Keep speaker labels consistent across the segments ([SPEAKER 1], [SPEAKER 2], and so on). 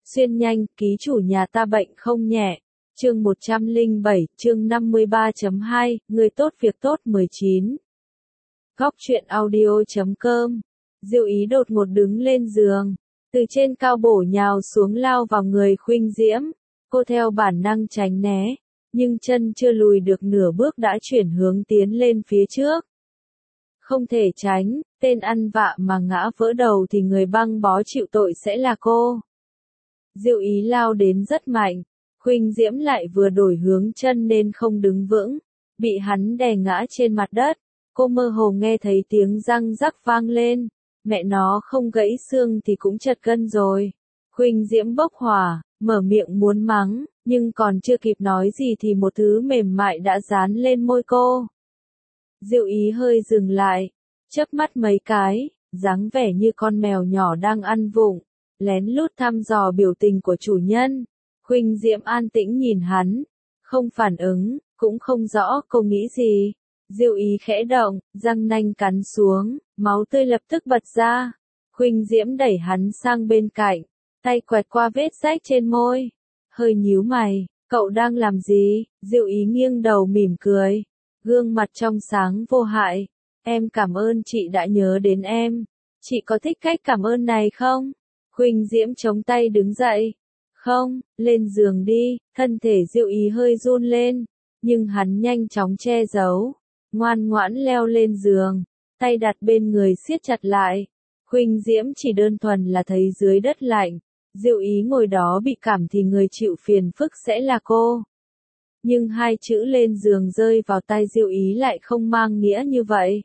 [SPEAKER 1] Xuyên nhanh, ký chủ nhà ta bệnh không nhẹ. Chương 107, chương 53.2, người tốt việc tốt 19. Góc truyện audio.com. Diệu Ý đột ngột đứng lên giường, từ trên cao bổ nhào xuống lao vào người Khuynh Diễm. Cô theo bản năng tránh né, nhưng chân chưa lùi được nửa bước đã chuyển hướng tiến lên phía trước. Không thể tránh, tên ăn vạ mà ngã vỡ đầu thì người băng bó chịu tội sẽ là cô. Diệu Ý lao đến rất mạnh, Khuynh Diễm lại vừa đổi hướng chân nên không đứng vững, bị hắn đè ngã trên mặt đất. Cô mơ hồ nghe thấy tiếng răng rắc vang lên, mẹ nó không gãy xương thì cũng chật gân rồi. Khuynh Diễm bốc hỏa, mở miệng muốn mắng, nhưng còn chưa kịp nói gì thì một thứ mềm mại đã dán lên môi cô. Diệu Ý hơi dừng lại, chớp mắt mấy cái, dáng vẻ như con mèo nhỏ đang ăn vụng, lén lút thăm dò biểu tình của chủ nhân. Khuynh Diễm an tĩnh nhìn hắn, không phản ứng, cũng không rõ cô nghĩ gì. Diệu Ý khẽ động, răng nanh cắn xuống, máu tươi lập tức bật ra. Khuynh Diễm đẩy hắn sang bên cạnh, tay quẹt qua vết rách trên môi, hơi nhíu mày, cậu đang làm gì? Diệu Ý nghiêng đầu mỉm cười, gương mặt trong sáng vô hại. Em cảm ơn chị đã nhớ đến em. Chị có thích cách cảm ơn này không? Khuynh Diễm chống tay đứng dậy. Không, lên giường đi. Thân thể Diệu Ý hơi run lên, nhưng hắn nhanh chóng che giấu, ngoan ngoãn leo lên giường, tay đặt bên người siết chặt lại. Khuynh Diễm chỉ đơn thuần là thấy dưới đất lạnh, Diệu Ý ngồi đó bị cảm thì người chịu phiền phức sẽ là cô. Nhưng hai chữ lên giường rơi vào tai Diệu Ý lại không mang nghĩa như vậy.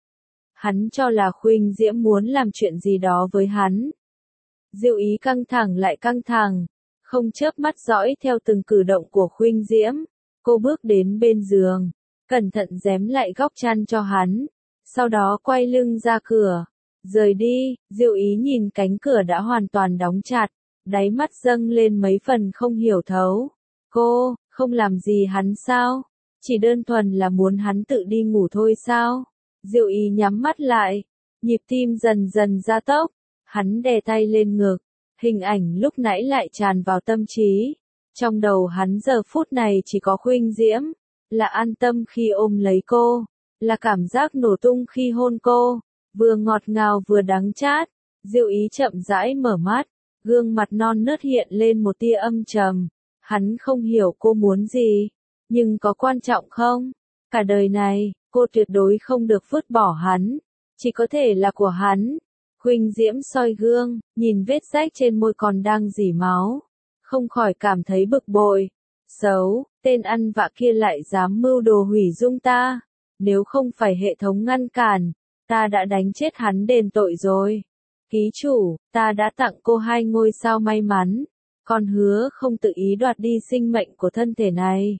[SPEAKER 1] Hắn cho là Khuynh Diễm muốn làm chuyện gì đó với hắn. Diệu Ý căng thẳng lại căng thẳng, không chớp mắt dõi theo từng cử động của Khuynh Diễm. Cô bước đến bên giường, cẩn thận rém lại góc chăn cho hắn, sau đó quay lưng ra cửa, rời đi. Diệu Ý nhìn cánh cửa đã hoàn toàn đóng chặt, đáy mắt dâng lên mấy phần không hiểu thấu. Cô, không làm gì hắn sao? Chỉ đơn thuần là muốn hắn tự đi ngủ thôi sao? Diệu Ý nhắm mắt lại, nhịp tim dần dần gia tốc, hắn đè tay lên ngực, hình ảnh lúc nãy lại tràn vào tâm trí. Trong đầu hắn giờ phút này chỉ có Khuynh Diễm, là an tâm khi ôm lấy cô, là cảm giác nổ tung khi hôn cô, vừa ngọt ngào vừa đắng chát. Diệu Ý chậm rãi mở mắt, gương mặt non nớt hiện lên một tia âm trầm. Hắn không hiểu cô muốn gì, nhưng có quan trọng không? Cả đời này, cô tuyệt đối không được vứt bỏ hắn, chỉ có thể là của hắn. Khuynh Diễm soi gương, nhìn vết rách trên môi còn đang rỉ máu, không khỏi cảm thấy bực bội. Xấu, tên ăn vạ kia lại dám mưu đồ hủy dung ta. Nếu không phải hệ thống ngăn cản, ta đã đánh chết hắn đền tội rồi. Ký chủ, ta đã tặng cô 2 ngôi sao may mắn, còn hứa không tự ý đoạt đi sinh mệnh của thân thể này.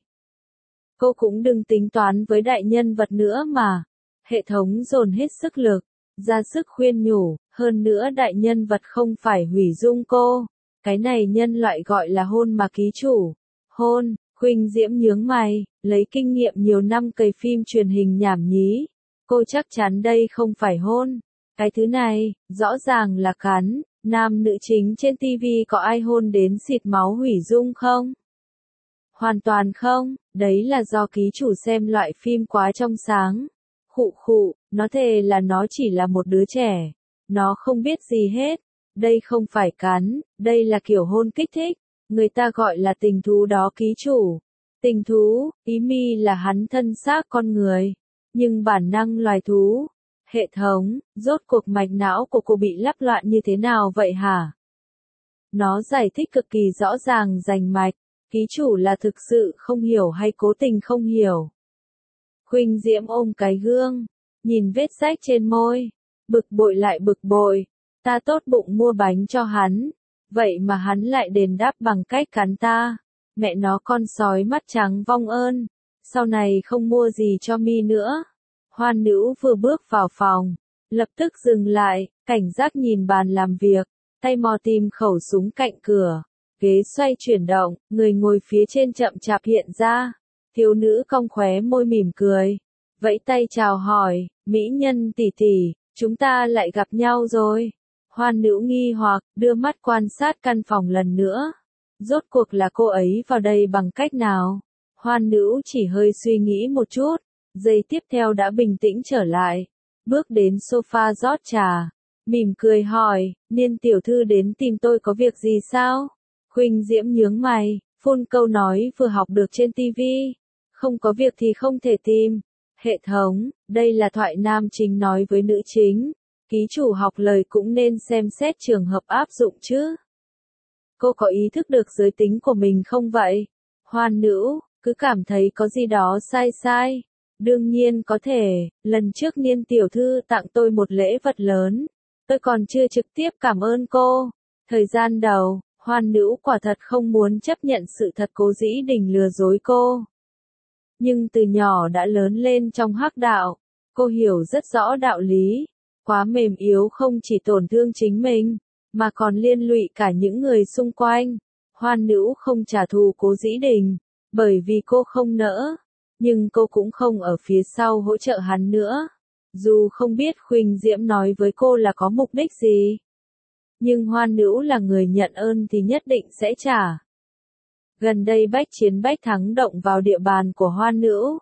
[SPEAKER 1] Cô cũng đừng tính toán với đại nhân vật nữa mà. Hệ thống dồn hết sức lực, ra sức khuyên nhủ, hơn nữa đại nhân vật không phải hủy dung cô. Cái này nhân loại gọi là hôn mà ký chủ. Hôn. Khuynh Diễm nhướng mày, lấy kinh nghiệm nhiều năm cày phim truyền hình nhảm nhí. Cô chắc chắn đây không phải hôn. Cái thứ này, rõ ràng là cắn. Nam nữ chính trên TV có ai hôn đến xịt máu hủy dung không? Hoàn toàn không, đấy là do ký chủ xem loại phim quá trong sáng. Khụ khụ, nó thề là nó chỉ là một đứa trẻ. Nó không biết gì hết. Đây không phải cắn, đây là kiểu hôn kích thích. Người ta gọi là tình thú đó ký chủ. Tình thú, ý mi là hắn thân xác con người, nhưng bản năng loài thú. Hệ thống, rốt cuộc mạch não của cô bị lắp loạn như thế nào vậy hả? Nó giải thích cực kỳ rõ ràng rành mạch, ký chủ là thực sự không hiểu hay cố tình không hiểu. Khuynh Diễm ôm cái gương, nhìn vết rách trên môi, bực bội lại bực bội. Ta tốt bụng mua bánh cho hắn, vậy mà hắn lại đền đáp bằng cách cắn ta. Mẹ nó con sói mắt trắng vong ơn, sau này không mua gì cho mi nữa. Hoan Nữ vừa bước vào phòng, lập tức dừng lại, cảnh giác nhìn bàn làm việc, tay mò tìm khẩu súng cạnh cửa. Ghế xoay chuyển động, người ngồi phía trên chậm chạp hiện ra. Thiếu nữ cong khóe môi mỉm cười, vẫy tay chào hỏi, mỹ nhân tỷ tỷ, chúng ta lại gặp nhau rồi. Hoan Nữ nghi hoặc, đưa mắt quan sát căn phòng lần nữa. Rốt cuộc là cô ấy vào đây bằng cách nào? Hoan Nữ chỉ hơi suy nghĩ một chút, giây tiếp theo đã bình tĩnh trở lại. Bước đến sofa rót trà, mỉm cười hỏi, Niên tiểu thư đến tìm tôi có việc gì sao? Khuynh Diễm nhướng mày, phun câu nói vừa học được trên TV. Không có việc thì không thể tìm. Hệ thống, đây là thoại nam chính nói với nữ chính. Ký chủ học lời cũng nên xem xét trường hợp áp dụng chứ. Cô có ý thức được giới tính của mình không vậy? Hoan Nữ, cứ cảm thấy có gì đó sai sai. Đương nhiên có thể, lần trước Niên tiểu thư tặng tôi một lễ vật lớn. Tôi còn chưa trực tiếp cảm ơn cô. Thời gian đầu, Hoan Nữ quả thật không muốn chấp nhận sự thật Cố Dĩ Đình lừa dối cô. Nhưng từ nhỏ đã lớn lên trong hắc đạo, cô hiểu rất rõ đạo lý. Quá mềm yếu không chỉ tổn thương chính mình, mà còn liên lụy cả những người xung quanh. Hoan Nữ không trả thù Cố Dĩ Đình, bởi vì cô không nỡ. Nhưng cô cũng không ở phía sau hỗ trợ hắn nữa. Dù không biết Khuynh Diễm nói với cô là có mục đích gì. Nhưng Hoan Nữ là người nhận ơn thì nhất định sẽ trả. Gần đây bách chiến bách thắng động vào địa bàn của Hoan Nữ.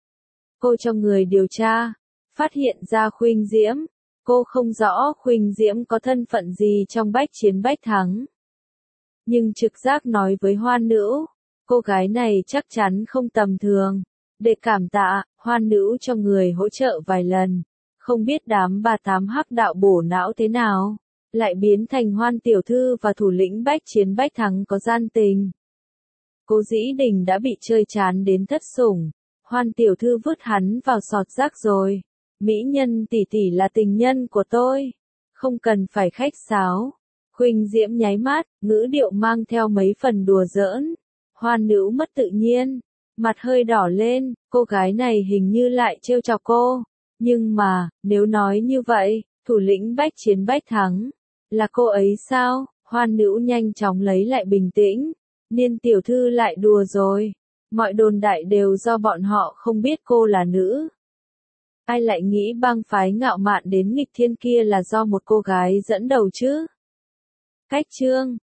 [SPEAKER 1] Cô cho người điều tra, phát hiện ra Khuynh Diễm. Cô không rõ Khuynh Diễm có thân phận gì trong bách chiến bách thắng. Nhưng trực giác nói với Hoan Nữ, cô gái này chắc chắn không tầm thường. Để cảm tạ, Hoan Nữ cho người hỗ trợ vài lần. Không biết đám bà tám hắc đạo bổ não thế nào, lại biến thành Hoan tiểu thư và thủ lĩnh bách chiến bách thắng có gian tình. Cố Dĩ Đình đã bị chơi chán đến thất sủng. Hoan tiểu thư vứt hắn vào sọt rác rồi. Mỹ nhân tỷ tỷ là tình nhân của tôi. Không cần phải khách sáo. Khuynh Diễm nháy mắt, ngữ điệu mang theo mấy phần đùa giỡn. Hoan Nữ mất tự nhiên. Mặt hơi đỏ lên, cô gái này hình như lại trêu chọc cô. Nhưng mà, nếu nói như vậy, thủ lĩnh bách chiến bách thắng. Là cô ấy sao? Hoan Nữ nhanh chóng lấy lại bình tĩnh. Niên tiểu thư lại đùa rồi. Mọi đồn đại đều do bọn họ không biết cô là nữ. Ai lại nghĩ bang phái ngạo mạn đến nghịch thiên kia là do một cô gái dẫn đầu chứ? Cách chương